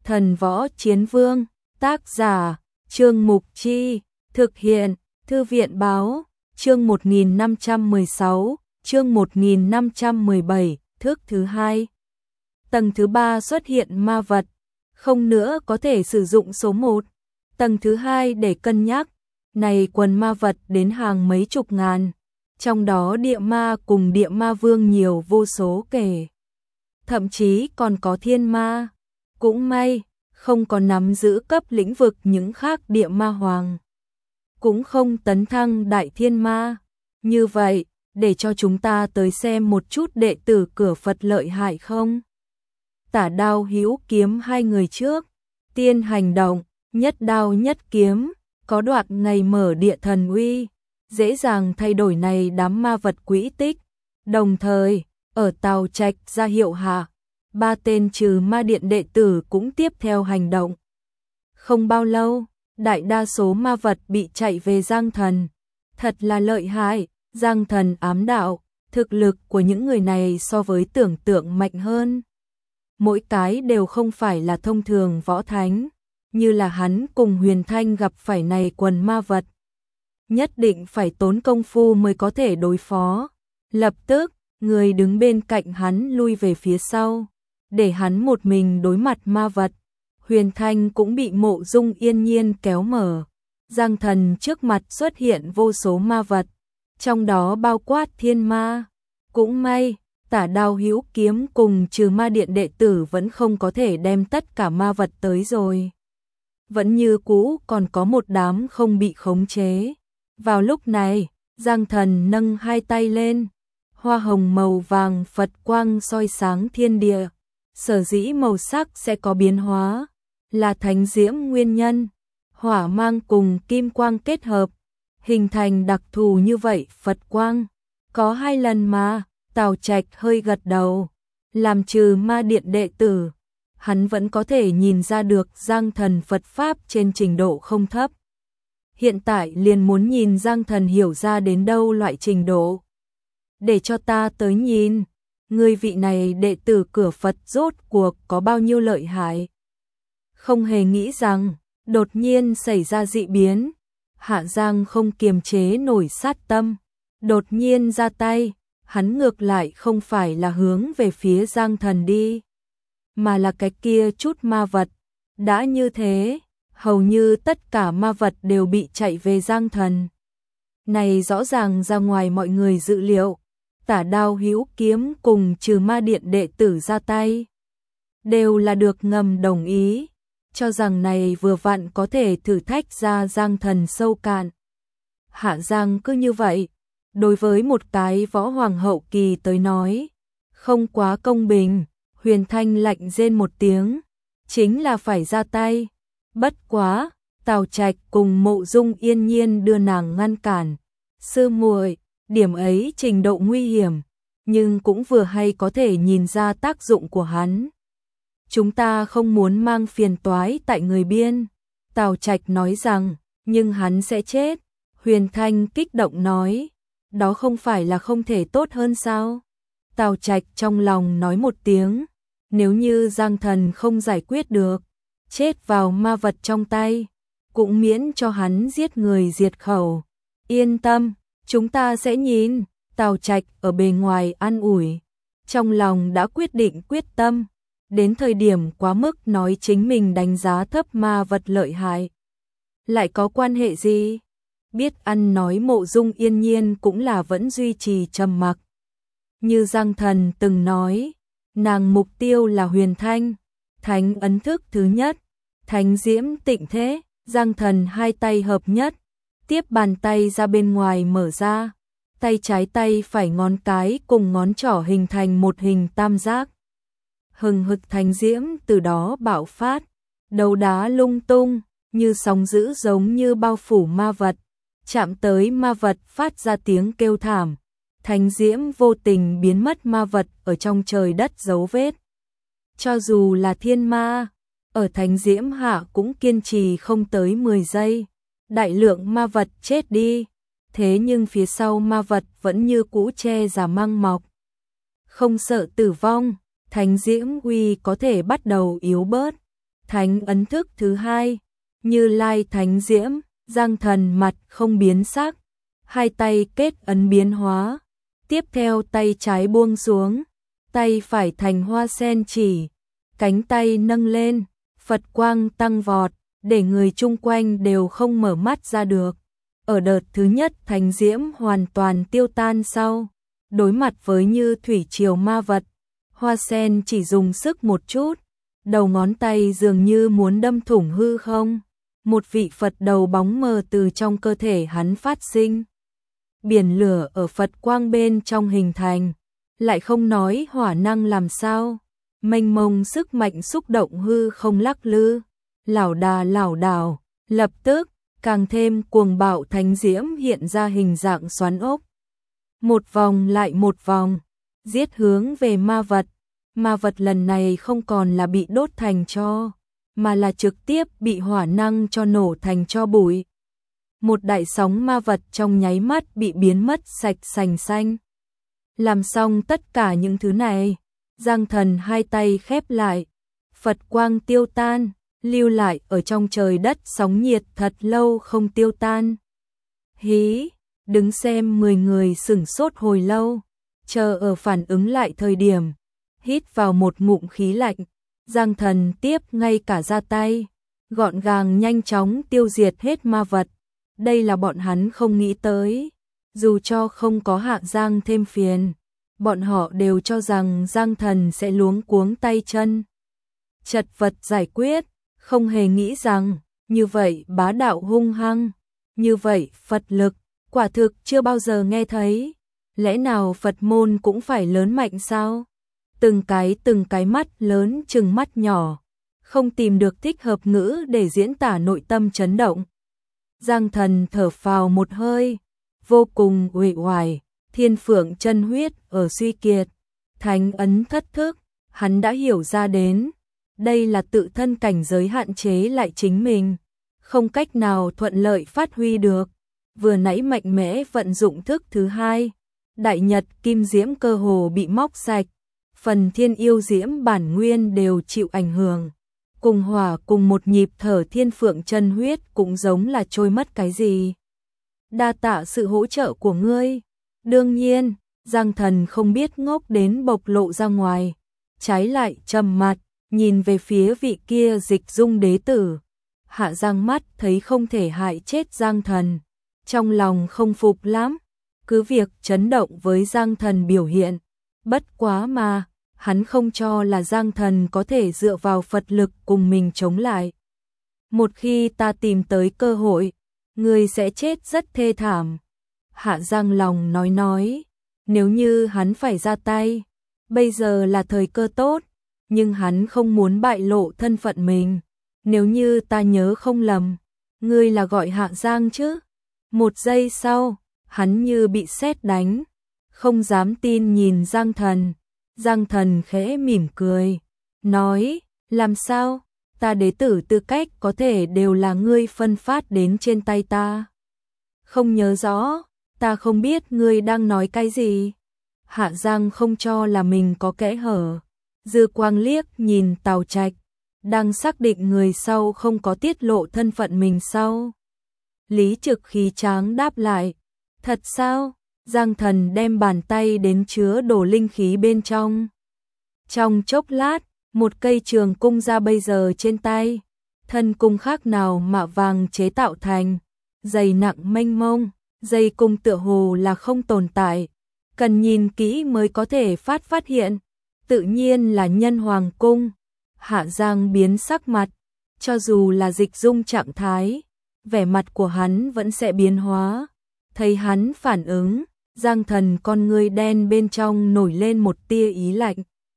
Thần Võ Chiến Vương, tác giả, Trương Mục Chi, thực hiện, Thư viện Báo, chương 1516, chương 1517, thước thứ 2. Tầng thứ 3 xuất hiện ma vật, không nữa có thể sử dụng số 1. Tầng thứ 2 để cân nhắc, này quần ma vật đến hàng mấy chục ngàn, trong đó địa ma cùng địa ma vương nhiều vô số kể. Thậm chí còn có thiên ma. Cũng may, không có nắm giữ cấp lĩnh vực những khác địa ma hoàng. Cũng không tấn thăng đại thiên ma. Như vậy, để cho chúng ta tới xem một chút đệ tử cửa Phật lợi hại không? Tả Đao Hữu Kiếm hai người trước, tiên hành động, nhất đao nhất kiếm, có đoạn ngày mở địa thần uy, dễ dàng thay đổi này đám ma vật quỹ tích. Đồng thời, ở Tào Trạch ra hiệu hạ, 3 tên trừ ma điện đệ tử cũng tiếp theo hành động. Không bao lâu, đại đa số ma vật bị chạy về Giang Thần. Thật là lợi hại, Giang Thần ám đạo, thực lực của những người này so với tưởng tượng mạnh hơn. Mỗi cái đều không phải là thông thường võ thánh, như là hắn cùng Huyền Thanh gặp phải này quần ma vật. Nhất định phải tốn công phu mới có thể đối phó. Lập tức, người đứng bên cạnh hắn lui về phía sau, để hắn một mình đối mặt ma vật. Huyền Thanh cũng bị Mộ Dung Yên Nhiên kéo mở. Giang Thần trước mặt xuất hiện vô số ma vật, trong đó bao quát thiên ma. Cũng may, Tả Đao Hữu Kiếm cùng trừ ma điện đệ tử vẫn không có thể đem tất cả ma vật tới rồi. Vẫn như cũ còn có một đám không bị khống chế. Vào lúc này, Giang Thần nâng hai tay lên, hoa hồng màu vàng Phật quang soi sáng thiên địa. Sở dĩ màu sắc sẽ có biến hóa, là thánh diễm nguyên nhân, hỏa mang cùng kim quang kết hợp, hình thành đặc thù như vậy. Phật quang, có 2 lần mà, Tào Trạch hơi gật đầu, làm trừ ma điện đệ tử, hắn vẫn có thể nhìn ra được Giang Thần Phật Pháp trên trình độ không thấp. Hiện tại liền muốn nhìn Giang Thần hiểu ra đến đâu loại trình độ. Để cho ta tới nhìn, người vị này đệ tử cửa Phật rốt cuộc có bao nhiêu lợi hại. Không hề nghĩ rằng, đột nhiên xảy ra dị biến. Hạ Giang không kiềm chế nổi sát tâm, đột nhiên ra tay, hắn ngược lại không phải là hướng về phía Giang Thần đi, mà là cái kia chút ma vật. Đã như thế, hầu như tất cả ma vật đều bị chạy về Giang Thần. Này rõ ràng ra ngoài mọi người dự liệu. Tả Đao Hữu Kiếm cùng trừ ma điện đệ tử ra tay, đều là được ngầm đồng ý, cho rằng này vừa vặn có thể thử thách ra Giang Thần sâu cạn. Hạ Giang cứ như vậy, đối với một cái võ hoàng hậu kỳ tới nói, không quá công bình. Huyền Thanh lạnh rên một tiếng, chính là phải ra tay. Bất quá, Tào Trạch cùng Mộ Dung Yên Nhiên đưa nàng ngăn cản. Sư muội, điểm ấy trình độ nguy hiểm, nhưng cũng vừa hay có thể nhìn ra tác dụng của hắn. Chúng ta không muốn mang phiền toái tại người biên. Tào Trạch nói rằng, nhưng hắn sẽ chết. Huyền Thanh kích động nói, đó không phải là không thể tốt hơn sao? Tào Trạch trong lòng nói một tiếng, nếu như Giang Thần không giải quyết được, chết vào ma vật trong tay, cũng miễn cho hắn giết người diệt khẩu. Yên tâm, chúng ta sẽ nhìn. Tào Trạch ở bề ngoài an ủi, trong lòng đã quyết định quyết tâm. Đến thời điểm quá mức nói chính mình đánh giá thấp ma vật lợi hại, lại có quan hệ gì? Biết ăn nói Mộ Dung Yên Nhiên cũng là vẫn duy trì trầm mặc. Như Giang Thần từng nói, nàng mục tiêu là Huyền Thanh, thánh ấn thức thứ nhất, thánh diễm tịnh thế. Giang Thần hai tay hợp nhất, tiếp bàn tay ra bên ngoài mở ra, tay trái tay phải ngón cái cùng ngón trỏ hình thành một hình tam giác. Hừng hực thánh diễm từ đó bạo phát, đấu đá lung tung, như sóng dữ giống như bao phủ ma vật, chạm tới ma vật phát ra tiếng kêu thảm. Thánh diễm vô tình biến mất ma vật ở trong trời đất dấu vết. Cho dù là thiên ma, ở thánh diễm hạ cũng kiên trì không tới 10 giây. Đại lượng ma vật chết đi, thế nhưng phía sau ma vật vẫn như cũ che giả mang mọc. Không sợ tử vong, thánh diễm uy có thể bắt đầu yếu bớt. Thánh ấn thức thứ hai, Như Lai Thánh Diễm, Giang Thần mặt không biến sắc, hai tay kết ấn biến hóa, tiếp theo tay trái buông xuống, tay phải thành hoa sen chỉ, cánh tay nâng lên, Phật quang tăng vọt, để người chung quanh đều không mở mắt ra được. Ở đợt thứ nhất Thánh Diễm hoàn toàn tiêu tan sau, đối mặt với như thủy triều ma vật, hoa sen chỉ dùng sức một chút, đầu ngón tay dường như muốn đâm thủng hư không. Một vị Phật đầu bóng mờ từ trong cơ thể hắn phát sinh. Biển lửa ở Phật quang bên trong hình thành, lại không nói hỏa năng làm sao, mênh mông sức mạnh xúc động hư không lắc lư, lảo đà lảo đảo, lập tức càng thêm cuồng bạo. Thánh Diễm hiện ra hình dạng xoắn ốc, một vòng lại một vòng, giết hướng về ma vật. Ma vật lần này không còn là bị đốt thành tro, mà là trực tiếp bị hỏa năng cho nổ thành tro bụi. Một đại sóng ma vật trong nháy mắt bị biến mất sạch sành xanh. Làm xong tất cả những thứ này, Giang Thần hai tay khép lại, Phật quang tiêu tan, lưu lại ở trong trời đất sóng nhiệt thật lâu không tiêu tan. Hí, đứng xem 10 người sửng sốt hồi lâu, chờ ở phản ứng lại thời điểm, hít vào một ngụm khí lạnh, Giang Thần tiếp ngay cả ra tay, gọn gàng nhanh chóng tiêu diệt hết ma vật. Đây là bọn hắn không nghĩ tới, dù cho không có Hạ Giang thêm phiền, bọn họ đều cho rằng Giang Thần sẽ luống cuống tay chân, chật vật giải quyết, không hề nghĩ rằng như vậy bá đạo hung hăng, như vậy Phật lực, quả thực chưa bao giờ nghe thấy. Lẽ nào Phật môn cũng phải lớn mạnh sao? Từng cái mắt lớn chừng mắt nhỏ, không tìm được thích hợp ngữ để diễn tả nội tâm chấn động. Giang Thần thở phào một hơi, vô cùng uể oải, thiên phượng chân huyết ở suy kiệt, thánh ấn thất thức, hắn đã hiểu ra đến, đây là tự thân cảnh giới hạn chế lại chính mình, không cách nào thuận lợi phát huy được. Vừa nãy mạnh mẽ vận dụng thức thứ hai, đại nhật kim diễm cơ hồ bị móc sạch, phần thiên yêu diễm bản nguyên đều chịu ảnh hưởng. Cùng hỏa cùng một nhịp thở, thiên phượng chân huyết cũng giống là trôi mất cái gì. Đa tạ sự hỗ trợ của ngươi. Đương nhiên, Giang Thần không biết ngốc đến bộc lộ ra ngoài, trái lại trầm mặt, nhìn về phía vị kia Dịch Dung đế tử. Hạ Giang mắt thấy không thể hại chết Giang Thần, trong lòng không phục lắm, cứ việc chấn động với Giang Thần biểu hiện. Bất quá mà, hắn không cho là Giang Thần có thể dựa vào Phật lực cùng mình chống lại. Một khi ta tìm tới cơ hội, người sẽ chết rất thê thảm. Hạ Giang lòng nói, nếu như hắn phải ra tay, bây giờ là thời cơ tốt, nhưng hắn không muốn bại lộ thân phận mình. Nếu như ta nhớ không lầm, ngươi là gọi Hạ Giang chứ? Một giây sau, hắn như bị sét đánh, không dám tin nhìn Giang Thần. Giang Thần khẽ mỉm cười, nói, làm sao, ta đế tử tư cách có thể đều là ngươi phân phát đến trên tay ta. Không nhớ rõ, ta không biết ngươi đang nói cái gì. Hạ Giang không cho là mình có kẽ hở, dư quang liếc nhìn Tào Trạch, đang xác định người sau không có tiết lộ thân phận mình sau. Lý Trực khí tráng đáp lại, thật sao? Giang Thần đem bàn tay đến chứa đổ linh khí bên trong. Trong chốc lát, một cây trường cung ra bây giờ trên tay, thân cung khác nào mạ vàng chế tạo thành, dày nặng mênh mông, dây cung tựa hồ là không tồn tại, cần nhìn kỹ mới có thể phát hiện, tự nhiên là Nhân Hoàng cung. Hạ Giang biến sắc mặt, cho dù là Dịch Dung trạng thái, vẻ mặt của hắn vẫn sẽ biến hóa. Thấy hắn phản ứng, Giang Thần con ngươi đen bên trong nổi lên một tia ý lạnh.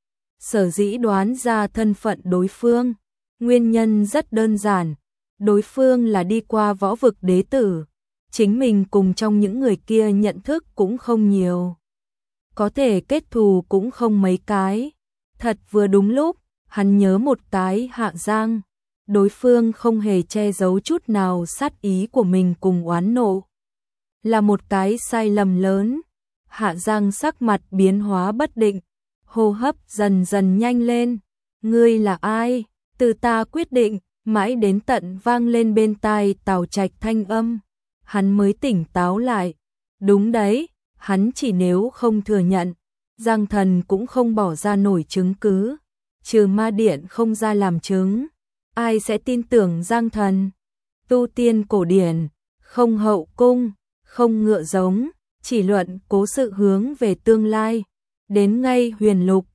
Sở dĩ đoán ra thân phận đối phương, nguyên nhân rất đơn giản, đối phương là đi qua võ vực đế tử, chính mình cùng trong những người kia nhận thức cũng không nhiều, có thể kết thù cũng không mấy cái. Thật vừa đúng lúc, hắn nhớ một cái Hạ Giang, đối phương không hề che giấu chút nào sát ý của mình cùng oán nộ, là một cái sai lầm lớn. Hạ Giang sắc mặt biến hóa bất định, hô hấp dần dần nhanh lên. Ngươi là ai? Từ ta quyết định, mãi đến tận vang lên bên tai Tào Trạch thanh âm, hắn mới tỉnh táo lại. Đúng đấy, hắn chỉ nếu không thừa nhận, Giang Thần cũng không bỏ ra nổi chứng cứ, trừ ma điện không ra làm chứng, ai sẽ tin tưởng Giang Thần? Tu tiên cổ điển, không hậu cung, không ngựa giống, chỉ luận cố sự hướng về tương lai. Đến ngay huyền lục,